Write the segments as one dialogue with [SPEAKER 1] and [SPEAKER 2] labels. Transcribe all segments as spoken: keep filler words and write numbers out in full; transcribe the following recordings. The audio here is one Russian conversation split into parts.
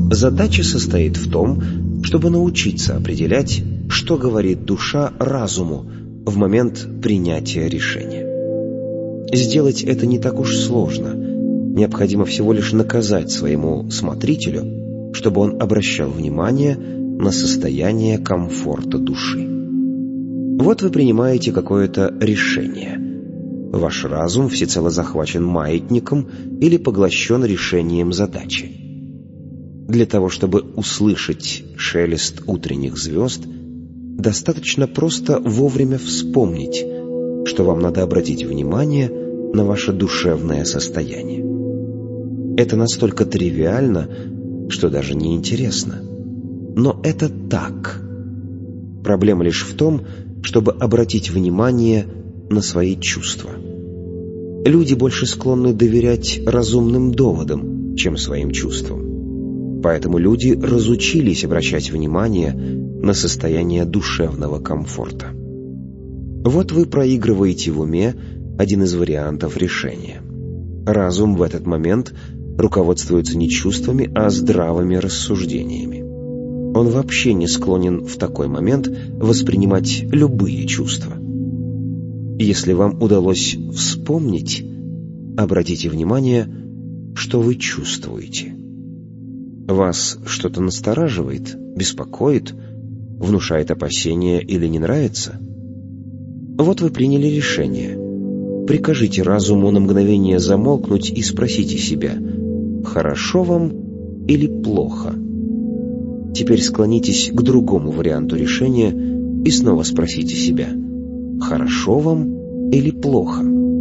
[SPEAKER 1] Задача состоит в том, чтобы научиться определять, что говорит душа разуму в момент принятия решения. Сделать это не так уж сложно. Необходимо всего лишь наказать своему смотрителю, чтобы он обращал внимание на состояние комфорта души. Вот вы принимаете какое-то решение. Ваш разум всецело захвачен маятником или поглощен решением задачи. Для того, чтобы услышать шелест утренних звезд, достаточно просто вовремя вспомнить, что вам надо обратить внимание на ваше душевное состояние. Это настолько тривиально, что даже не интересно. Но это так. Проблема лишь в том, чтобы обратить внимание на свои чувства. Люди больше склонны доверять разумным доводам, чем своим чувствам. Поэтому люди разучились обращать внимание на состояние душевного комфорта. Вот вы проигрываете в уме один из вариантов решения. Разум в этот момент руководствуется не чувствами, а здравыми рассуждениями. Он вообще не склонен в такой момент воспринимать любые чувства. Если вам удалось вспомнить, обратите внимание, что вы чувствуете. Вас что-то настораживает, беспокоит, внушает опасения или не нравится? Вот вы приняли решение. Прикажите разуму на мгновение замолкнуть и спросите себя, хорошо вам или плохо? Теперь склонитесь к другому варианту решения и снова спросите себя, хорошо вам или плохо?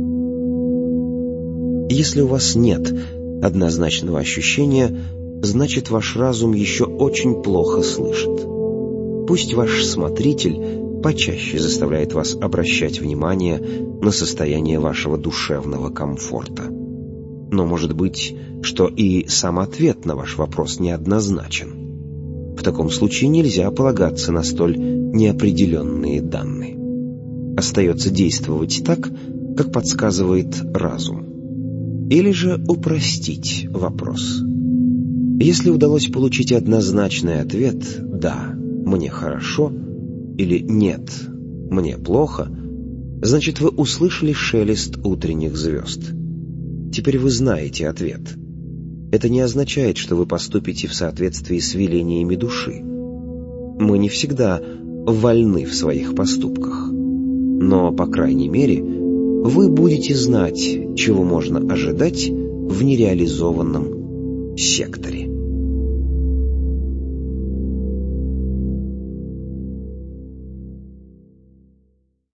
[SPEAKER 1] Если у вас нет однозначного ощущения, значит, ваш разум еще очень плохо слышит. Пусть ваш смотритель почаще заставляет вас обращать внимание на состояние вашего душевного комфорта. Но может быть, что и сам ответ на ваш вопрос неоднозначен. В таком случае нельзя полагаться на столь неопределенные данные. Остается действовать так, как подсказывает разум. Или же упростить вопрос. Если удалось получить однозначный ответ «да, мне хорошо» или «нет, мне плохо», значит, вы услышали шелест утренних звезд. Теперь вы знаете ответ. Это не означает, что вы поступите в соответствии с велениями души. Мы не всегда вольны в своих поступках. Но, по крайней мере, вы будете знать, чего можно ожидать в нереализованном секторе.